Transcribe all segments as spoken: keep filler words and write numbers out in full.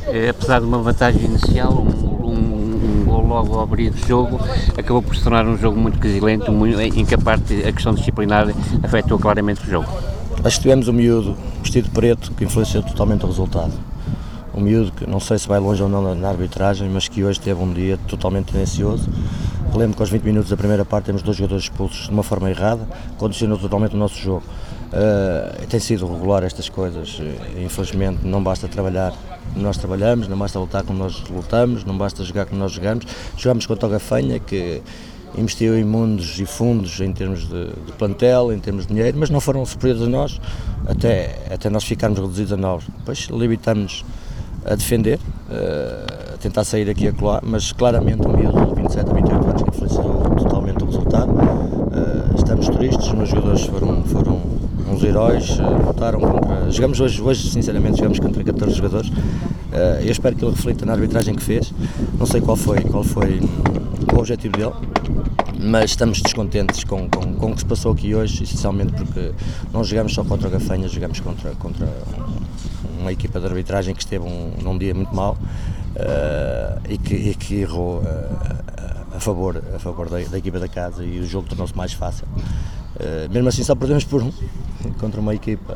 Eh, apesar de uma vantagem inicial, um, um, um gol logo ao abrir do jogo, acabou por se tornar um jogo muito quesilento, muito, em que a parte, a questão disciplinar afetou claramente o jogo. Acho que tivemos um miúdo vestido de preto que influenciou totalmente o resultado. Um miúdo que não sei se vai longe ou não na, na arbitragem, mas que hoje teve um dia totalmente tendencioso. Lembro que aos vinte minutos da primeira parte temos dois jogadores expulsos de uma forma errada, condicionou totalmente o nosso jogo. Uh, tem sido regular estas coisas, infelizmente não basta trabalhar como nós trabalhamos, não basta lutar como nós lutamos, não basta jogar como nós jogamos. Jogamos contra o Gafanha, que investiu em mundos e fundos em termos de, de plantel, em termos de dinheiro, mas não foram superiores a nós, até, até nós ficarmos reduzidos a nove. Depois limitamos a defender, uh, a tentar sair aqui e acolá, mas claramente um miúdo de vinte e sete a vinte e oito anos que influenciou totalmente o resultado. Uh, estamos tristes, os meus jogadores foram, foram uns heróis, uh, lutaram contra... Jogamos hoje, hoje, sinceramente, jogamos contra catorze jogadores. Uh, eu espero que ele reflita na arbitragem que fez, não sei qual foi, qual foi o objetivo dele, mas estamos descontentes com, com, com o que se passou aqui hoje, essencialmente porque não jogamos só contra o Gafanha, jogamos contra, contra uma equipa de arbitragem que esteve um, num dia muito mau uh, e, que, e que errou uh, a favor, a favor da, da equipa da casa, e o jogo tornou-se mais fácil. Uh, mesmo assim só perdemos por um contra uma equipa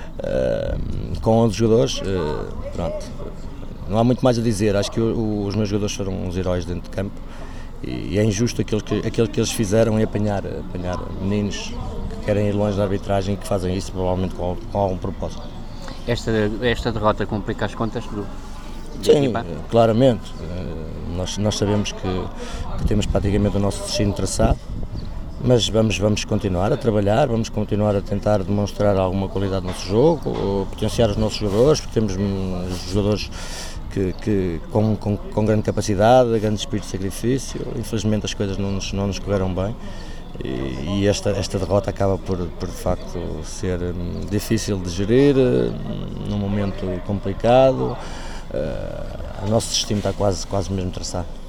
uh, com onze jogadores. Uh, pronto, não há muito mais a dizer. Acho que o, os meus jogadores foram uns heróis dentro de campo, e, e é injusto aquilo que, aquilo que eles fizeram em apanhar, apanhar meninos que querem ir longe da arbitragem e que fazem isso provavelmente com, com algum propósito. Esta, esta derrota complica as contas do, da Sim, equipa? Claramente. Nós, nós sabemos que, que temos praticamente o nosso destino traçado, mas vamos, vamos continuar a trabalhar, vamos continuar a tentar demonstrar alguma qualidade no nosso jogo, potenciar os nossos jogadores, porque temos jogadores que, que, com, com, com grande capacidade, grande espírito de sacrifício. Infelizmente as coisas não nos, não nos correram bem. E, e esta, esta derrota acaba por, por de facto ser um, difícil de gerir, um, num momento complicado. Uh, o nosso destino está quase, quase mesmo traçado.